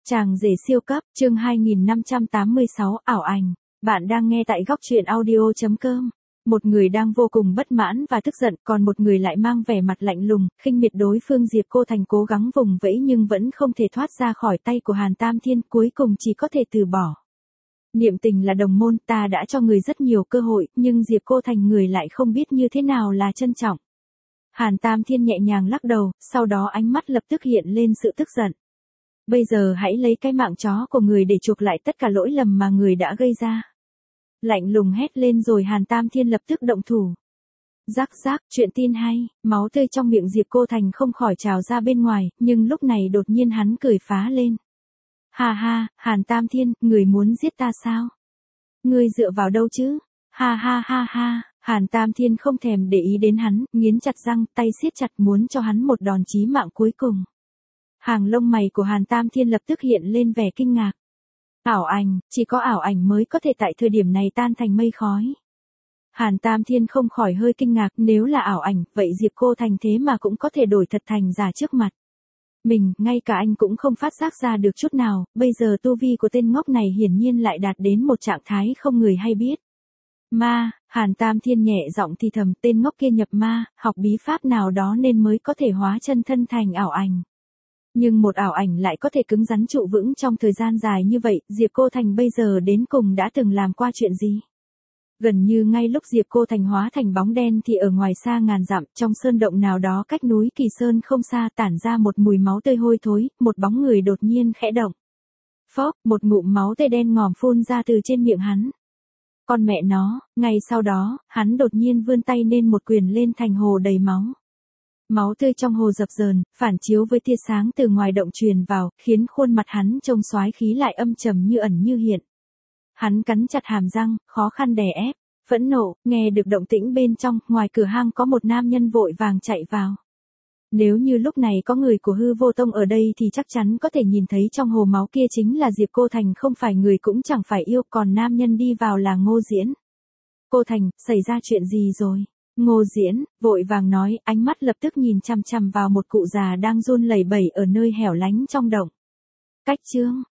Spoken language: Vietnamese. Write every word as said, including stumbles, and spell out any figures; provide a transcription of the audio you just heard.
Chàng rể siêu cấp, chương hai nghìn năm trăm tám mươi sáu, ảo ảnh. Bạn đang nghe tại góc truyện audio chấm com. Một người đang vô cùng bất mãn và tức giận, còn một người lại mang vẻ mặt lạnh lùng, khinh miệt đối phương. Diệp Cô Thành cố gắng vùng vẫy nhưng vẫn không thể thoát ra khỏi tay của Hàn Tam Thiên, cuối cùng chỉ có thể từ bỏ. Niệm tình là đồng môn, ta đã cho người rất nhiều cơ hội, nhưng Diệp Cô Thành người lại không biết như thế nào là trân trọng. Hàn Tam Thiên nhẹ nhàng lắc đầu, sau đó ánh mắt lập tức hiện lên sự tức giận. Bây giờ hãy lấy cái mạng chó của người để chuộc lại tất cả lỗi lầm mà người đã gây ra. Lạnh lùng hét lên rồi Hàn Tam Thiên lập tức động thủ. Rắc rắc, chuyện tin hay, máu tươi trong miệng Diệp Cô Thành không khỏi trào ra bên ngoài, nhưng lúc này đột nhiên hắn cười phá lên. Ha ha, Hàn Tam Thiên, người muốn giết ta sao? Ngươi dựa vào đâu chứ? Ha ha ha ha, Hàn Tam Thiên không thèm để ý đến hắn, nghiến chặt răng, tay siết chặt muốn cho hắn một đòn chí mạng cuối cùng. Hàng lông mày của Hàn Tam Thiên lập tức hiện lên vẻ kinh ngạc. Ảo ảnh, chỉ có ảo ảnh mới có thể tại thời điểm này tan thành mây khói. Hàn Tam Thiên không khỏi hơi kinh ngạc, nếu là ảo ảnh, vậy Diệp Cô Thành thế mà cũng có thể đổi thật thành giả trước mặt. Mình, ngay cả anh cũng không phát giác ra được chút nào, bây giờ tu vi của tên ngốc này hiển nhiên lại đạt đến một trạng thái không người hay biết. Ma, Hàn Tam Thiên nhẹ giọng thì thầm, tên ngốc kia nhập ma, học bí pháp nào đó nên mới có thể hóa chân thân thành ảo ảnh. Nhưng một ảo ảnh lại có thể cứng rắn trụ vững trong thời gian dài như vậy, Diệp Cô Thành bây giờ đến cùng đã từng làm qua chuyện gì? Gần như ngay lúc Diệp Cô Thành hóa thành bóng đen thì ở ngoài xa ngàn dặm, trong sơn động nào đó cách núi Kỳ Sơn không xa tản ra một mùi máu tươi hôi thối, một bóng người đột nhiên khẽ động. Phốc, một ngụm máu tươi đen ngòm phun ra từ trên miệng hắn. Con mẹ nó, ngay sau đó, hắn đột nhiên vươn tay nên một quyền lên thành hồ đầy máu. Máu tươi trong hồ dập dờn, phản chiếu với tia sáng từ ngoài động truyền vào, khiến khuôn mặt hắn trông soái khí lại âm trầm như ẩn như hiện. Hắn cắn chặt hàm răng, khó khăn đè ép, phẫn nộ, nghe được động tĩnh bên trong, ngoài cửa hang có một nam nhân vội vàng chạy vào. Nếu như lúc này có người của Hư Vô Tông ở đây thì chắc chắn có thể nhìn thấy trong hồ máu kia chính là Diệp Cô Thành, không phải người cũng chẳng phải yêu, còn nam nhân đi vào là Ngô Diễn. Cô Thành, xảy ra chuyện gì rồi? Ngô Diễn, vội vàng nói, ánh mắt lập tức nhìn chằm chằm vào một cụ già đang run lẩy bẩy ở nơi hẻo lánh trong động. Cách chương,